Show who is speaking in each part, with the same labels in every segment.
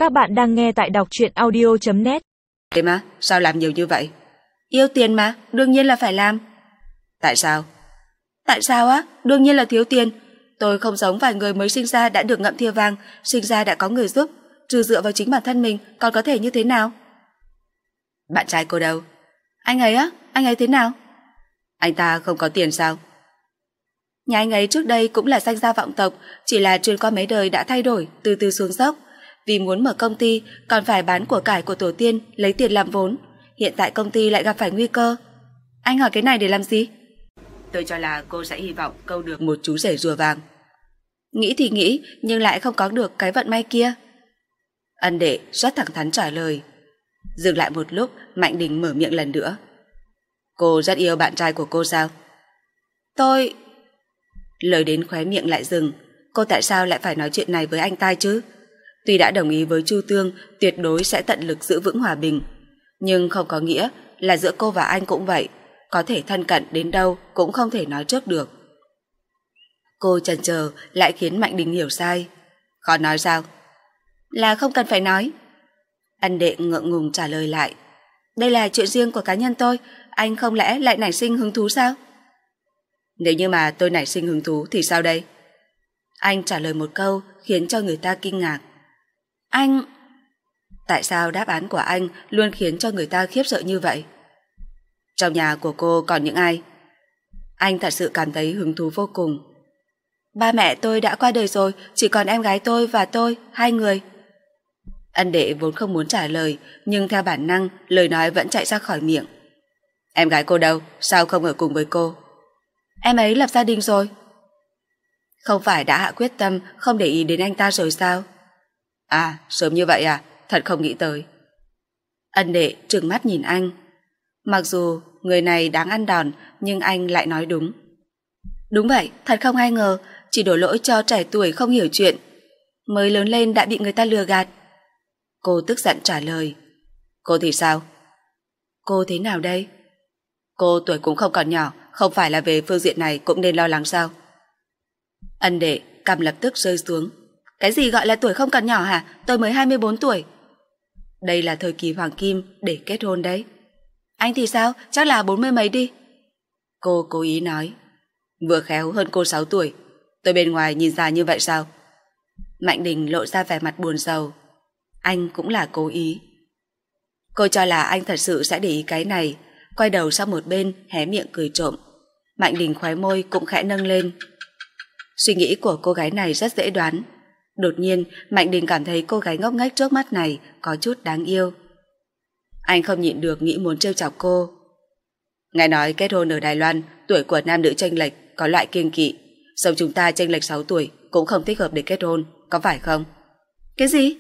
Speaker 1: Các bạn đang nghe tại đọc truyện audio.net.
Speaker 2: Thế mà, sao làm nhiều như vậy? Yêu tiền mà, đương nhiên là phải làm. Tại sao? Tại sao á? Đương nhiên là thiếu tiền. Tôi không giống vài người mới sinh ra đã được ngậm thìa vàng, sinh ra đã có người giúp, trừ dựa vào chính bản thân mình, còn có thể như thế nào? Bạn trai cô đâu? Anh ấy á? Anh ấy thế nào? Anh ta không có tiền sao? Nhà anh ấy trước đây cũng là danh gia vọng tộc, chỉ là truyền qua mấy đời đã thay đổi, từ từ xuống dốc. Vì muốn mở công ty, còn phải bán của cải của tổ tiên, lấy tiền làm vốn. Hiện tại công ty lại gặp phải nguy cơ. Anh hỏi cái này để làm gì? Tôi cho là cô sẽ hy vọng câu được một chú rể rùa vàng. Nghĩ thì nghĩ, nhưng lại không có được cái vận may kia. Ân đệ rất thẳng thắn trả lời. Dừng lại một lúc, Mạnh Đình mở miệng lần nữa. Cô rất yêu bạn trai của cô sao? Tôi... Lời đến khóe miệng lại dừng. Cô tại sao lại phải nói chuyện này với anh ta chứ? Tuy đã đồng ý với Chu Tương tuyệt đối sẽ tận lực giữ vững hòa bình, nhưng không có nghĩa là giữa cô và anh cũng vậy. Có thể thân cận đến đâu cũng không thể nói trước được. Cô chần chờ lại khiến Mạnh Đình hiểu sai. Khó nói sao? Là không cần phải nói. Ân đệ ngượng ngùng trả lời lại. Đây là chuyện riêng của cá nhân tôi, anh không lẽ lại nảy sinh hứng thú sao? Nếu như mà tôi nảy sinh hứng thú thì sao đây? Anh trả lời một câu khiến cho người ta kinh ngạc. Anh... Tại sao đáp án của anh luôn khiến cho người ta khiếp sợ như vậy? Trong nhà của cô còn những ai? Anh thật sự cảm thấy hứng thú vô cùng. Ba mẹ tôi đã qua đời rồi, chỉ còn em gái tôi và tôi, hai người. Ân đệ vốn không muốn trả lời, nhưng theo bản năng, lời nói vẫn chạy ra khỏi miệng. Em gái cô đâu? Sao không ở cùng với cô? Em ấy lập gia đình rồi. Không phải đã hạ quyết tâm không để ý đến anh ta rồi sao? À, sớm như vậy à? Thật không nghĩ tới. Ân đệ trừng mắt nhìn anh. Mặc dù người này đáng ăn đòn, nhưng anh lại nói đúng. Đúng vậy, thật không ai ngờ, chỉ đổ lỗi cho trẻ tuổi không hiểu chuyện. Mới lớn lên đã bị người ta lừa gạt. Cô tức giận trả lời. Cô thì sao? Cô thế nào đây? Cô tuổi cũng không còn nhỏ, không phải là về phương diện này cũng nên lo lắng sao? Ân đệ cằm lập tức rơi xuống. Cái gì gọi là tuổi không còn nhỏ hả? Tôi mới 24 tuổi. Đây là thời kỳ hoàng kim để kết hôn đấy. Anh thì sao? Chắc là 40 mấy đi. Cô cố ý nói. Vừa khéo hơn cô 6 tuổi. Tôi bên ngoài nhìn ra như vậy sao? Mạnh Đình lộ ra vẻ mặt buồn rầu. Anh cũng là cố ý. Cô cho là anh thật sự sẽ để ý cái này. Quay đầu sang một bên hé miệng cười trộm. Mạnh Đình khóe môi cũng khẽ nâng lên. Suy nghĩ của cô gái này rất dễ đoán. Đột nhiên Mạnh Đình cảm thấy cô gái ngốc nghếch trước mắt này có chút đáng yêu. Anh không nhịn được nghĩ muốn trêu chọc cô. Nghe nói kết hôn ở Đài Loan, tuổi của nam nữ chênh lệch có loại kiêng kỵ. Sống chúng ta chênh lệch 6 tuổi cũng không thích hợp để kết hôn, có phải không? Cái gì?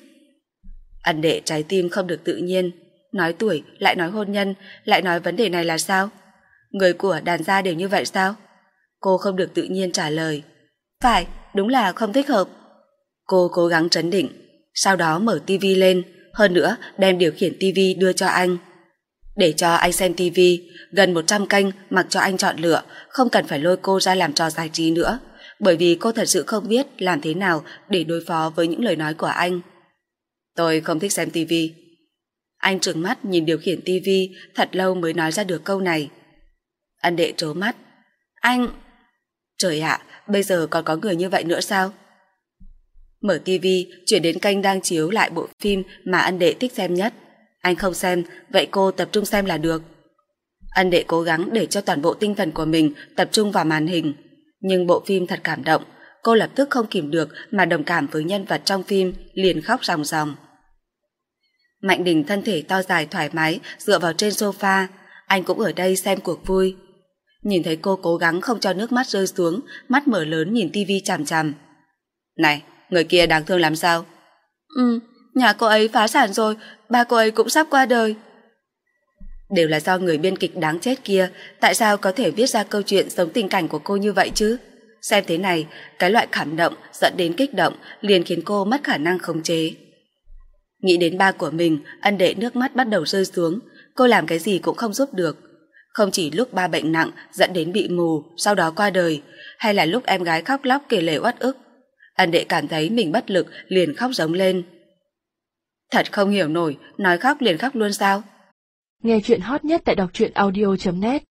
Speaker 2: Ân đệ trái tim không được tự nhiên. Nói tuổi, lại nói hôn nhân, lại nói vấn đề này là sao? Người của đàn gia đều như vậy sao? Cô không được tự nhiên trả lời. Phải, đúng là không thích hợp. Cô cố gắng trấn định, sau đó mở tivi lên, hơn nữa đem điều khiển tivi đưa cho anh. Để cho anh xem tivi, gần 100 kênh mặc cho anh chọn lựa, không cần phải lôi cô ra làm trò giải trí nữa, bởi vì cô thật sự không biết làm thế nào để đối phó với những lời nói của anh. Tôi không thích xem tivi. Anh trừng mắt nhìn điều khiển tivi, thật lâu mới nói ra được câu này. Ân đệ trố mắt. Anh... Trời ạ, bây giờ còn có người như vậy nữa sao? Mở tivi, chuyển đến kênh đang chiếu lại bộ phim mà ân đệ thích xem nhất. Anh không xem, vậy cô tập trung xem là được. Ân đệ cố gắng để cho toàn bộ tinh thần của mình tập trung vào màn hình. Nhưng bộ phim thật cảm động, cô lập tức không kìm được mà đồng cảm với nhân vật trong phim, liền khóc ròng ròng. Mạnh Đình thân thể to dài thoải mái dựa vào trên sofa. Anh cũng ở đây xem cuộc vui. Nhìn thấy cô cố gắng không cho nước mắt rơi xuống, mắt mở lớn nhìn tivi chằm chằm. Này, người kia đáng thương lắm sao? Nhà cô ấy phá sản rồi, ba cô ấy cũng sắp qua đời. Đều là do người biên kịch đáng chết kia, tại sao có thể viết ra câu chuyện sống tình cảnh của cô như vậy chứ? Xem thế này, cái loại cảm động dẫn đến kích động liền khiến cô mất khả năng khống chế. Nghĩ đến ba của mình, ân đệ nước mắt bắt đầu rơi xuống. Cô làm cái gì cũng không giúp được. Không chỉ lúc ba bệnh nặng dẫn đến bị mù, sau đó qua đời, hay là lúc em gái khóc lóc kể lể oắt ức. Ân đệ cảm thấy mình bất lực liền khóc giống lên. Thật không hiểu nổi, nói khóc liền khóc luôn sao?
Speaker 1: Nghe chuyện hot nhất tại đọc truyện audio.net